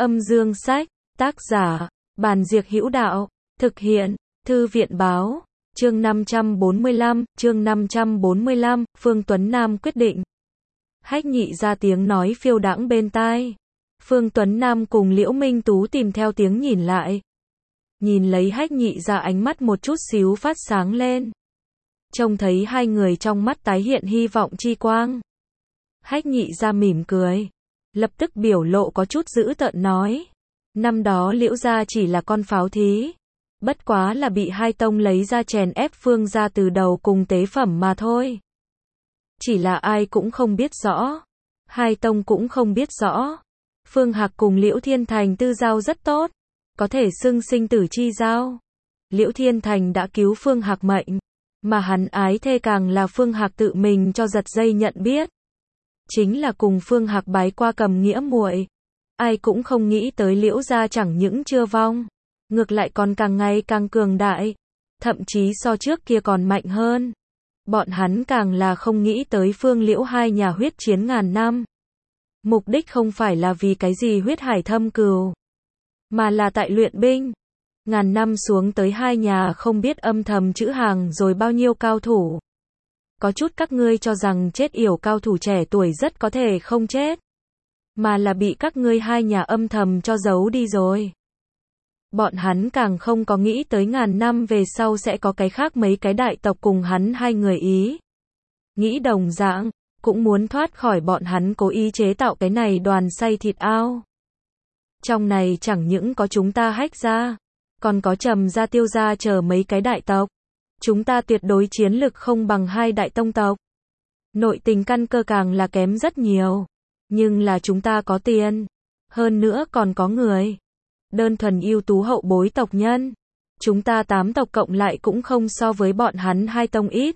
Âm dương sách, tác giả, Bàn Diệc Hữu Đạo, thực hiện, Thư viện Báo, chương 545, Phương Tuấn Nam quyết định. Hách Nhị ra tiếng nói phiêu đãng bên tai. Phương Tuấn Nam cùng Liễu Minh Tú tìm theo tiếng nhìn lại. Nhìn lấy Hách Nhị ra, ánh mắt một chút xíu phát sáng lên. Trông thấy hai người trong mắt tái hiện hy vọng chi quang. Hách Nhị ra mỉm cười, lập tức biểu lộ có chút dữ tợn nói. Năm đó Liễu gia chỉ là con pháo thí. Bất quá là bị hai tông lấy ra chèn ép Phương gia từ đầu cùng tế phẩm mà thôi. Chỉ là ai cũng không biết rõ. Hai tông cũng không biết rõ. Phương Hạc cùng Liễu Thiên Thành tư giao rất tốt. Có thể xưng sinh tử chi giao. Liễu Thiên Thành đã cứu Phương Hạc mệnh. Mà hắn ái thê càng là Phương Hạc tự mình cho giật dây nhận biết. Chính là cùng Phương Hạc bái qua cầm nghĩa muội. Ai cũng không nghĩ tới Liễu gia chẳng những chưa vong, ngược lại còn càng ngày càng cường đại, thậm chí so trước kia còn mạnh hơn. Bọn hắn càng là không nghĩ tới Phương Liễu hai nhà huyết chiến ngàn năm. Mục đích không phải là vì cái gì huyết hải thâm cừu, mà là tại luyện binh. Ngàn năm xuống tới hai nhà không biết âm thầm trữ hàng rồi bao nhiêu cao thủ. Có chút các ngươi cho rằng chết yểu cao thủ trẻ tuổi rất có thể không chết, mà là bị các ngươi hai nhà âm thầm cho giấu đi rồi. Bọn hắn càng không có nghĩ tới ngàn năm về sau sẽ có cái khác mấy cái đại tộc cùng hắn hai người ý. Nghĩ đồng dạng, cũng muốn thoát khỏi bọn hắn cố ý chế tạo cái này đoàn xay thịt ao. Trong này chẳng những có chúng ta Hách gia, còn có Trầm gia, Tiêu gia chờ mấy cái đại tộc. Chúng ta tuyệt đối chiến lực không bằng hai đại tông tộc. Nội tình căn cơ càng là kém rất nhiều. Nhưng là chúng ta có tiền. Hơn nữa còn có người. Đơn thuần ưu tú hậu bối tộc nhân. Chúng ta 8 tộc cộng lại cũng không so với bọn hắn hai tông ít.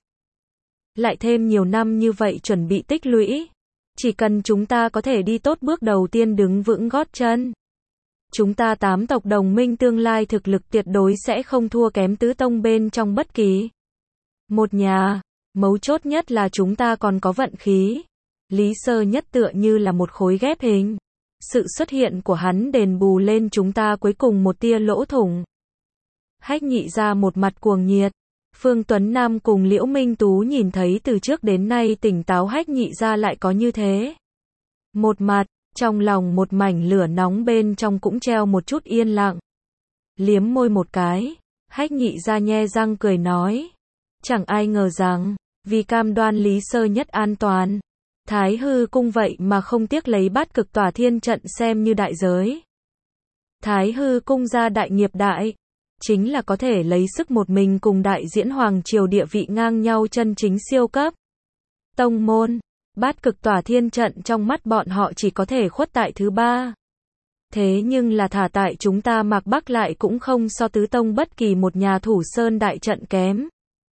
Lại thêm nhiều năm như vậy chuẩn bị tích lũy. Chỉ cần chúng ta có thể đi tốt bước đầu tiên đứng vững gót chân. Chúng ta 8 tộc đồng minh tương lai thực lực tuyệt đối sẽ không thua kém tứ tông bên trong bất kỳ một nhà. Mấu chốt nhất là chúng ta còn có vận khí. Lý Sơ Nhất tựa như là một khối ghép hình. Sự xuất hiện của hắn đền bù lên chúng ta cuối cùng một tia lỗ thủng. Hách Nhị ra một mặt cuồng nhiệt. Phương Tuấn Nam cùng Liễu Minh Tú nhìn thấy từ trước đến nay tỉnh táo Hách Nhị ra lại có như thế. Một mặt, trong lòng một mảnh lửa nóng, bên trong cũng treo một chút yên lặng. Liếm môi một cái, Hách Nhị ra nhe răng cười nói. Chẳng ai ngờ rằng, vì cam đoan Lý Sơ Nhất an toàn, Thái Hư Cung vậy mà không tiếc lấy Bát Cực Tỏa Thiên Trận xem như đại giới. Thái Hư Cung gia đại nghiệp đại, chính là có thể lấy sức một mình cùng đại diễn hoàng triều địa vị ngang nhau chân chính siêu cấp tông môn. Bát Cực Tỏa Thiên Trận trong mắt bọn họ chỉ có thể khuất tại thứ ba. Thế nhưng là thả tại chúng ta Mạc Bắc lại cũng không so tứ tông bất kỳ một nhà thủ sơn đại trận kém.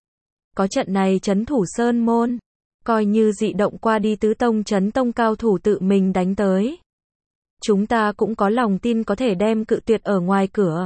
Có trận này trấn thủ sơn môn, coi như dị động qua đi tứ tông trấn tông cao thủ tự mình đánh tới. Chúng ta cũng có lòng tin có thể đem cự tuyệt ở ngoài cửa.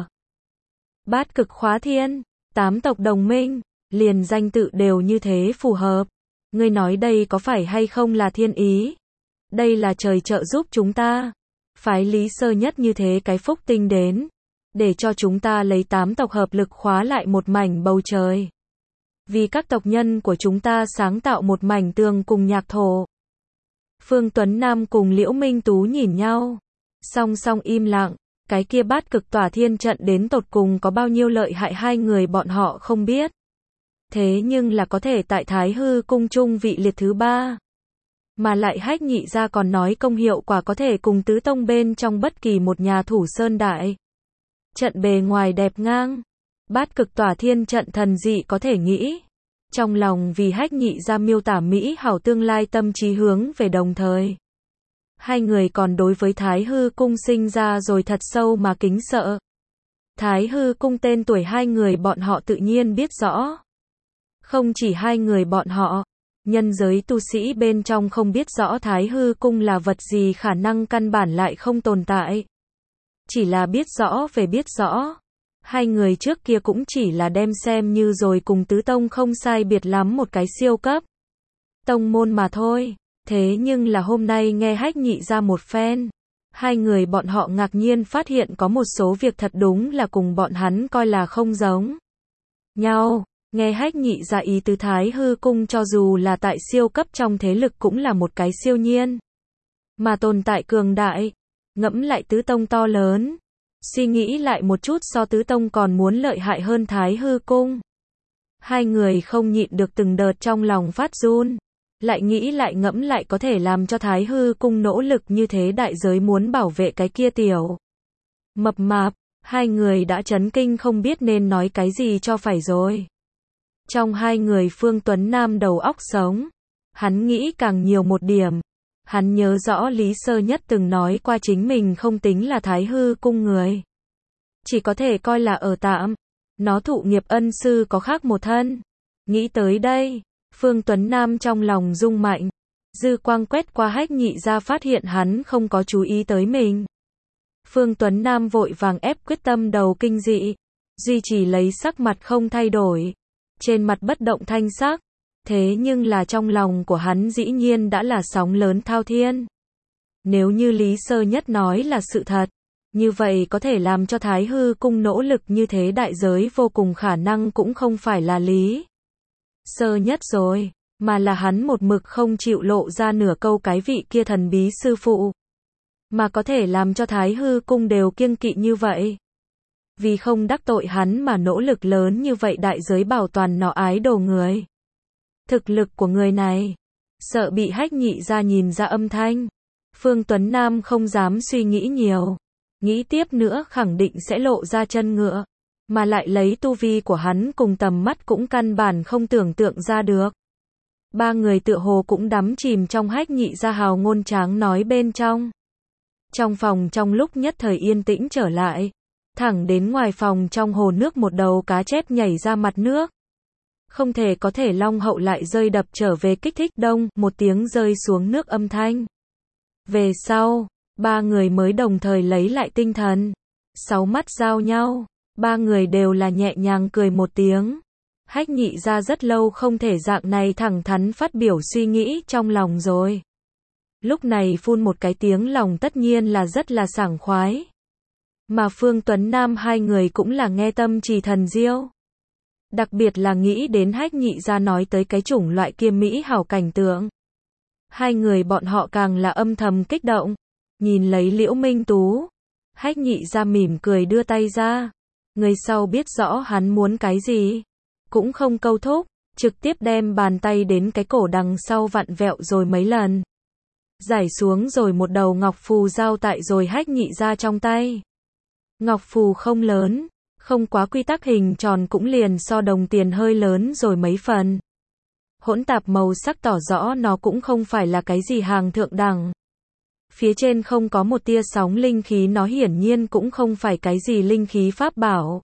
Bát Cực Khóa Thiên, 8 tộc đồng minh, liền danh tự đều như thế phù hợp. Ngươi nói đây có phải hay không là thiên ý? Đây là trời trợ giúp chúng ta. Phái Lý Sơ Nhất như thế cái phúc tinh đến, để cho chúng ta lấy 8 tộc hợp lực khóa lại một mảnh bầu trời. Vì các tộc nhân của chúng ta sáng tạo một mảnh tường cùng nhạc thổ. Phương Tuấn Nam cùng Liễu Minh Tú nhìn nhau, song song im lặng. Cái kia Bát Cực Tỏa Thiên Trận đến tột cùng có bao nhiêu lợi hại hai người bọn họ không biết. Thế nhưng là có thể tại Thái Hư Cung trung vị liệt thứ ba. Mà lại Hách Nhị ra còn nói công hiệu quả có thể cùng tứ tông bên trong bất kỳ một nhà thủ sơn đại trận bề ngoài đẹp ngang. Bát Cực Tỏa Thiên Trận thần dị có thể nghĩ. Trong lòng vì Hách Nhị ra miêu tả mỹ hảo tương lai tâm trí hướng về, đồng thời hai người còn đối với Thái Hư Cung sinh ra rồi thật sâu mà kính sợ. Thái Hư Cung tên tuổi hai người bọn họ tự nhiên biết rõ. Không chỉ hai người bọn họ, nhân giới tu sĩ bên trong không biết rõ Thái Hư Cung là vật gì, khả năng căn bản lại không tồn tại. Chỉ là biết rõ về biết rõ. Hai người trước kia cũng chỉ là đem xem như rồi cùng tứ tông không sai biệt lắm một cái siêu cấp tông môn mà thôi. Thế nhưng là hôm nay nghe Hách Nhị ra một phen, Hai người bọn họ ngạc nhiên phát hiện có một số việc thật đúng là cùng bọn hắn coi là không giống nhau. Nghe Hách Nhị ra ý tứ Thái Hư Cung cho dù là tại siêu cấp trong thế lực cũng là một cái siêu nhiên. Mà tồn tại cường đại. Ngẫm lại tứ tông to lớn. Suy nghĩ lại một chút so tứ tông còn muốn lợi hại hơn Thái Hư Cung. Hai người không nhịn được từng đợt trong lòng phát run. Lại nghĩ lại ngẫm lại có thể làm cho Thái Hư Cung nỗ lực như thế đại giới muốn bảo vệ cái kia tiểu mập mạp. Hai người đã chấn kinh không biết nên nói cái gì cho phải rồi. Trong hai người Phương Tuấn Nam đầu óc sống. Hắn nghĩ càng nhiều một điểm. Hắn nhớ rõ Lý Sơ Nhất từng nói qua chính mình không tính là Thái Hư Cung người. Chỉ có thể coi là ở tạm. Nó thụ nghiệp ân sư có khác một thân. Nghĩ tới đây, Phương Tuấn Nam trong lòng rung mạnh. Dư quang quét qua Hách Nhị ra phát hiện hắn không có chú ý tới mình. Phương Tuấn Nam vội vàng ép quyết tâm đầu kinh dị. Duy trì lấy sắc mặt không thay đổi. Trên mặt bất động thanh sắc. Thế nhưng là trong lòng của hắn dĩ nhiên đã là sóng lớn thao thiên. Nếu như Lý Sơ Nhất nói là sự thật, như vậy có thể làm cho Thái Hư Cung nỗ lực như thế đại giới vô cùng khả năng cũng không phải là Lý Sơ Nhất rồi, mà là hắn một mực không chịu lộ ra nửa câu cái vị kia thần bí sư phụ. Mà có thể làm cho Thái Hư Cung đều kiêng kỵ như vậy. Vì không đắc tội hắn mà nỗ lực lớn như vậy đại giới bảo toàn nó ái đồ người. Thực lực của người này, sợ bị Hách Nhị ra nhìn ra âm thanh. Phương Tuấn Nam không dám suy nghĩ nhiều. Nghĩ tiếp nữa khẳng định sẽ lộ ra chân ngựa. Mà lại lấy tu vi của hắn cùng tầm mắt cũng căn bản không tưởng tượng ra được. Ba người tựa hồ cũng đắm chìm trong Hách Nhị ra hào ngôn tráng nói bên trong. Trong phòng trong lúc nhất thời yên tĩnh trở lại. Thẳng đến ngoài phòng trong hồ nước một đầu cá chép nhảy ra mặt nước. Không thể có thể long hậu lại rơi đập trở về kích thích đông, một tiếng rơi xuống nước âm thanh. Về sau, ba người mới đồng thời lấy lại tinh thần. Sáu mắt giao nhau, ba người đều là nhẹ nhàng cười một tiếng. Hách Nhị ra rất lâu không thể dạng này thẳng thắn phát biểu suy nghĩ trong lòng rồi. Lúc này phun một cái tiếng lòng tất nhiên là rất là sảng khoái. Mà Phương Tuấn Nam hai người cũng là nghe tâm trì thần diêu. Đặc biệt là nghĩ đến Hách Nhị ra nói tới cái chủng loại kia mỹ hảo cảnh tượng. Hai người bọn họ càng là âm thầm kích động. Nhìn lấy Liễu Minh Tú. Hách Nhị ra mỉm cười đưa tay ra. Người sau biết rõ hắn muốn cái gì. Cũng không câu thúc. Trực tiếp đem bàn tay đến cái cổ đằng sau vặn vẹo rồi mấy lần. Giải xuống rồi một đầu ngọc phù giao tại rồi Hách Nhị ra trong tay. Ngọc phù không lớn. Không quá quy tắc hình tròn cũng liền so đồng tiền hơi lớn rồi mấy phần. Hỗn tạp màu sắc tỏ rõ nó cũng không phải là cái gì hàng thượng đẳng. Phía trên không có một tia sóng linh khí nó hiển nhiên cũng không phải cái gì linh khí pháp bảo.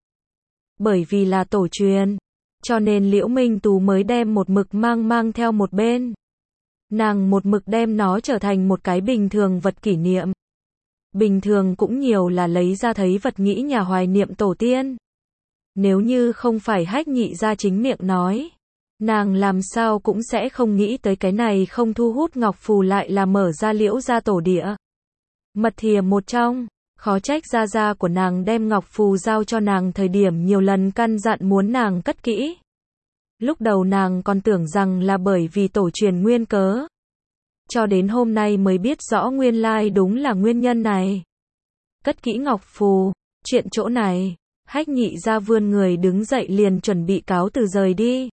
Bởi vì là tổ truyền. Cho nên Liễu Minh Tú mới đem một mực mang theo một bên. Nàng một mực đem nó trở thành một cái bình thường vật kỷ niệm. Bình thường cũng nhiều là lấy ra thấy vật nghĩ nhà hoài niệm tổ tiên. Nếu như không phải Hách Nhị ra chính miệng nói, nàng làm sao cũng sẽ không nghĩ tới cái này không thu hút ngọc phù lại là mở ra Liễu gia tổ địa. Mật thìa một trong, khó trách gia của nàng đem ngọc phù giao cho nàng thời điểm nhiều lần căn dặn muốn nàng cất kỹ. Lúc đầu nàng còn tưởng rằng là bởi vì tổ truyền nguyên cớ. Cho đến hôm nay mới biết rõ nguyên lai đúng là nguyên nhân này. Cất kỹ ngọc phù, chuyện chỗ này, Hách Nhị ra vươn người đứng dậy liền chuẩn bị cáo từ rời đi.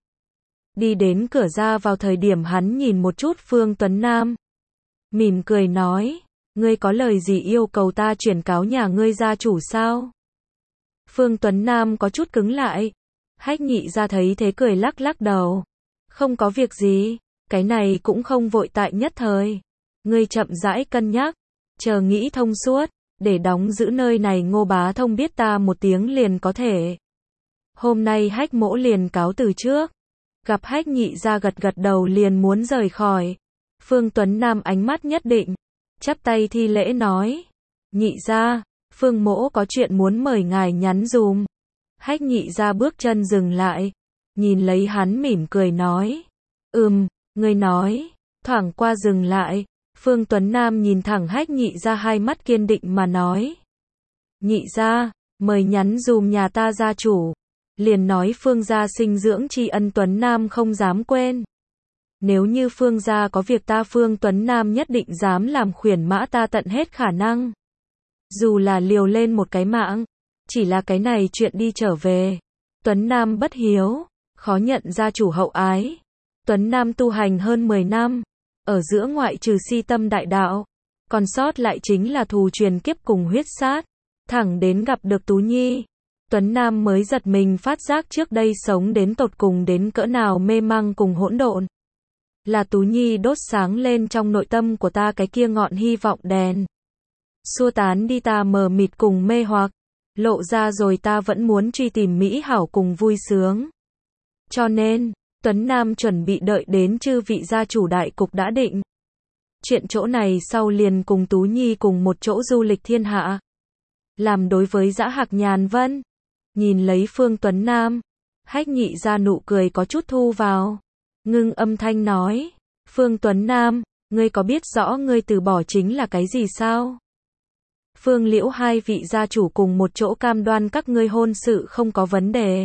Đi đến cửa ra vào thời điểm hắn nhìn một chút Phương Tuấn Nam. Mỉm cười nói, ngươi có lời gì yêu cầu ta chuyển cáo nhà ngươi gia chủ sao? Phương Tuấn Nam có chút cứng lại. Hách Nhị ra thấy thế cười lắc lắc đầu. Không có việc gì. Cái này cũng không vội tại nhất thời. Ngươi chậm rãi cân nhắc. Chờ nghĩ thông suốt. Để đóng giữ nơi này Ngô Bá Thông biết ta một tiếng liền có thể. Hôm nay Hách mỗ liền cáo từ trước. Gặp Hách Nhị ra gật gật đầu liền muốn rời khỏi. Phương Tuấn Nam ánh mắt nhất định. Chắp tay thi lễ nói. Nhị ra, Phương mỗ có chuyện muốn mời ngài nhắn dùm. Hách Nhị ra bước chân dừng lại. Nhìn lấy hắn mỉm cười nói. Ngươi nói, thoảng qua dừng lại. Phương Tuấn Nam nhìn thẳng Hách Nhị Gia, hai mắt kiên định mà nói. Nhị gia, mời nhắn dùm nhà ta gia chủ. Liền nói Phương gia sinh dưỡng tri ân Tuấn Nam không dám quên. Nếu như Phương gia có việc ta Phương Tuấn Nam nhất định dám làm khuyển mã ta tận hết khả năng. Dù là liều lên một cái mạng, chỉ là cái này chuyện đi trở về. Tuấn Nam bất hiếu, khó nhận gia chủ hậu ái. Tuấn Nam tu hành hơn 10 năm, ở giữa ngoại trừ si tâm đại đạo, còn sót lại chính là thù truyền kiếp cùng huyết sát. Thẳng đến gặp được Tú Nhi, Tuấn Nam mới giật mình phát giác trước đây sống đến tột cùng đến cỡ nào mê mang cùng hỗn độn. Là Tú Nhi đốt sáng lên trong nội tâm của ta cái kia ngọn hy vọng đèn. Xua tán đi ta mờ mịt cùng mê hoặc, lộ ra rồi ta vẫn muốn truy tìm mỹ hảo cùng vui sướng. Cho nên, Tuấn Nam chuẩn bị đợi đến chư vị gia chủ đại cục đã định. Chuyện chỗ này sau liền cùng Tú Nhi cùng một chỗ du lịch thiên hạ. Làm đối với Dã Hạc Nhàn Vân. Nhìn lấy Phương Tuấn Nam, Hách Nhị Gia nụ cười có chút thu vào. Ngưng âm thanh nói, Phương Tuấn Nam, ngươi có biết rõ ngươi từ bỏ chính là cái gì sao? Phương Liễu hai vị gia chủ cùng một chỗ cam đoan các ngươi hôn sự không có vấn đề.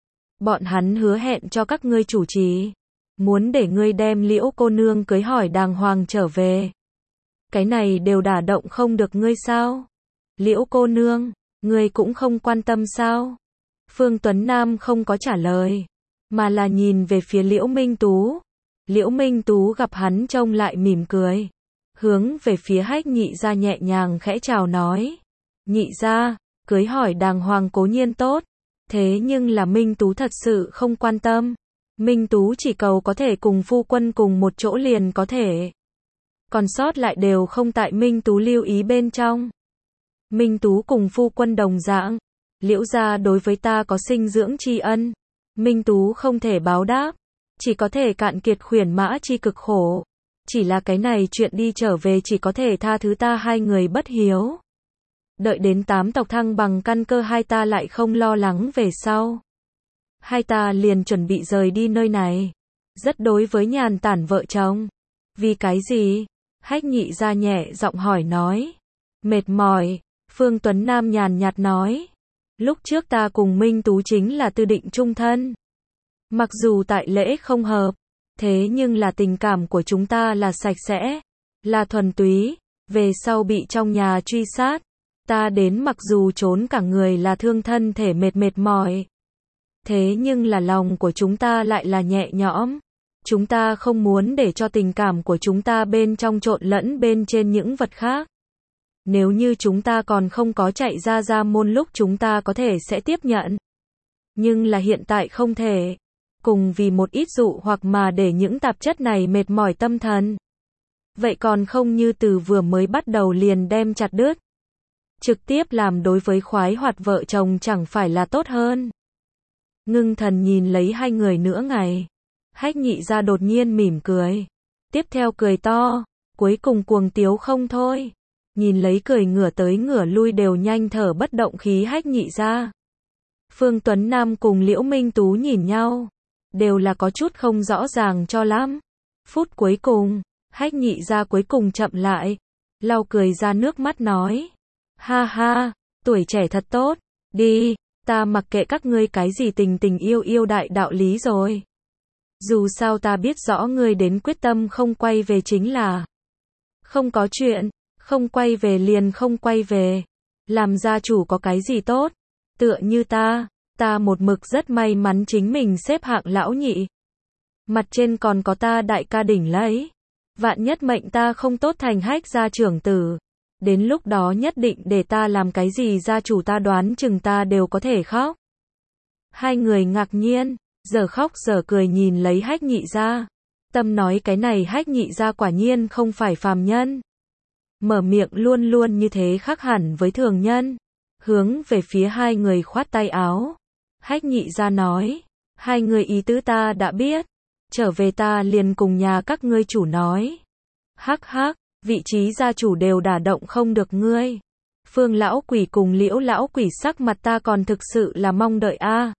Bọn hắn hứa hẹn cho các ngươi chủ trì, muốn để ngươi đem Liễu cô nương cưới hỏi đàng hoàng trở về. Cái này đều đả động không được ngươi sao? Liễu cô nương, ngươi cũng không quan tâm sao? Phương Tuấn Nam không có trả lời, mà là nhìn về phía Liễu Minh Tú. Liễu Minh Tú gặp hắn trông lại mỉm cười, hướng về phía Hách Nhị Gia nhẹ nhàng khẽ chào nói. Nhị gia, cưới hỏi đàng hoàng cố nhiên tốt, thế nhưng là Minh Tú thật sự không quan tâm. Minh Tú chỉ cầu có thể cùng phu quân cùng một chỗ liền có thể. Còn sót lại đều không tại Minh Tú lưu ý bên trong. Minh Tú cùng phu quân đồng dạng, Liễu gia đối với ta có sinh dưỡng tri ân. Minh Tú không thể báo đáp, chỉ có thể cạn kiệt khuyển mã chi cực khổ. Chỉ là cái này chuyện đi trở về chỉ có thể tha thứ ta hai người bất hiếu. Đợi đến 8 tộc thăng bằng căn cơ hai ta lại không lo lắng về sau. Hai ta liền chuẩn bị rời đi nơi này. Rất đối với Nhàn Tản vợ chồng. Vì cái gì? Hách Nhị Gia nhẹ giọng hỏi nói. Mệt mỏi, Phương Tuấn Nam nhàn nhạt nói. Lúc trước ta cùng Minh Tú chính là tư định chung thân. Mặc dù tại lễ không hợp, thế nhưng là tình cảm của chúng ta là sạch sẽ, là thuần túy. Về sau bị trong nhà truy sát, ta đến mặc dù trốn cả người là thương thân thể mệt mỏi. Thế nhưng là lòng của chúng ta lại là nhẹ nhõm. Chúng ta không muốn để cho tình cảm của chúng ta bên trong trộn lẫn bên trên những vật khác. Nếu như chúng ta còn không có chạy ra môn lúc chúng ta có thể sẽ tiếp nhận. Nhưng là hiện tại không thể. Cùng vì một ít dụ hoặc mà để những tạp chất này mệt mỏi tâm thần. Vậy còn không như từ vừa mới bắt đầu liền đem chặt đứt. Trực tiếp làm đối với khoái hoạt vợ chồng chẳng phải là tốt hơn. Ngưng thần nhìn lấy hai người nửa ngày. Hách Nhị Gia đột nhiên mỉm cười. Tiếp theo cười to, cuối cùng cuồng tiếu không thôi. Nhìn lấy cười ngửa tới ngửa lui đều nhanh thở bất động khí Hách Nhị Gia. Phương Tuấn Nam cùng Liễu Minh Tú nhìn nhau, đều là có chút không rõ ràng cho lắm. Phút cuối cùng, Hách Nhị Gia cuối cùng chậm lại, lau cười ra nước mắt nói. Ha ha, tuổi trẻ thật tốt, đi, ta mặc kệ các ngươi cái gì tình yêu đại đạo lý rồi. Dù sao ta biết rõ ngươi đến quyết tâm không quay về chính là. Không có chuyện, không quay về liền không quay về. Làm gia chủ có cái gì tốt, tựa như ta một mực rất may mắn chính mình xếp hạng lão nhị. Mặt trên còn có ta đại ca đỉnh lấy. Vạn nhất mệnh ta không tốt thành Hách gia trưởng tử. Đến lúc đó nhất định để ta làm cái gì gia chủ ta đoán chừng ta đều có thể khóc. Hai người ngạc nhiên, giờ khóc giờ cười nhìn lấy Hách Nhị Gia. Tâm nói cái này Hách Nhị Gia quả nhiên không phải phàm nhân. Mở miệng luôn luôn như thế khác hẳn với thường nhân. Hướng về phía hai người khoát tay áo. Hách Nhị Gia nói, hai người ý tứ ta đã biết. Trở về ta liền cùng nhà các ngươi chủ nói. Hắc hắc, vị trí gia chủ đều đả động không được ngươi. Phương lão quỷ cùng Liễu lão quỷ sắc mặt ta còn thực sự là mong đợi a.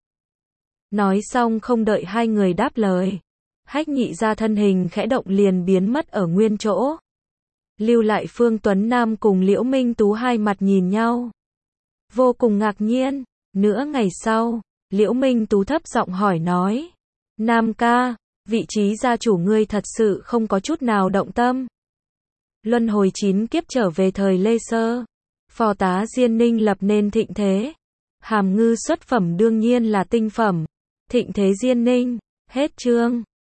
Nói xong không đợi hai người đáp lời. Hách Nhị Gia thân hình khẽ động liền biến mất ở nguyên chỗ. Lưu lại Phương Tuấn Nam cùng Liễu Minh Tú hai mặt nhìn nhau. Vô cùng ngạc nhiên. Nửa ngày sau, Liễu Minh Tú thấp giọng hỏi nói. Nam ca, vị trí gia chủ ngươi thật sự không có chút nào động tâm. Luân hồi 9 kiếp trở về thời Lê Sơ. Phò tá Diên Ninh lập nên thịnh thế. Hàm ngư xuất phẩm đương nhiên là tinh phẩm. Thịnh thế Diên Ninh. Hết chương.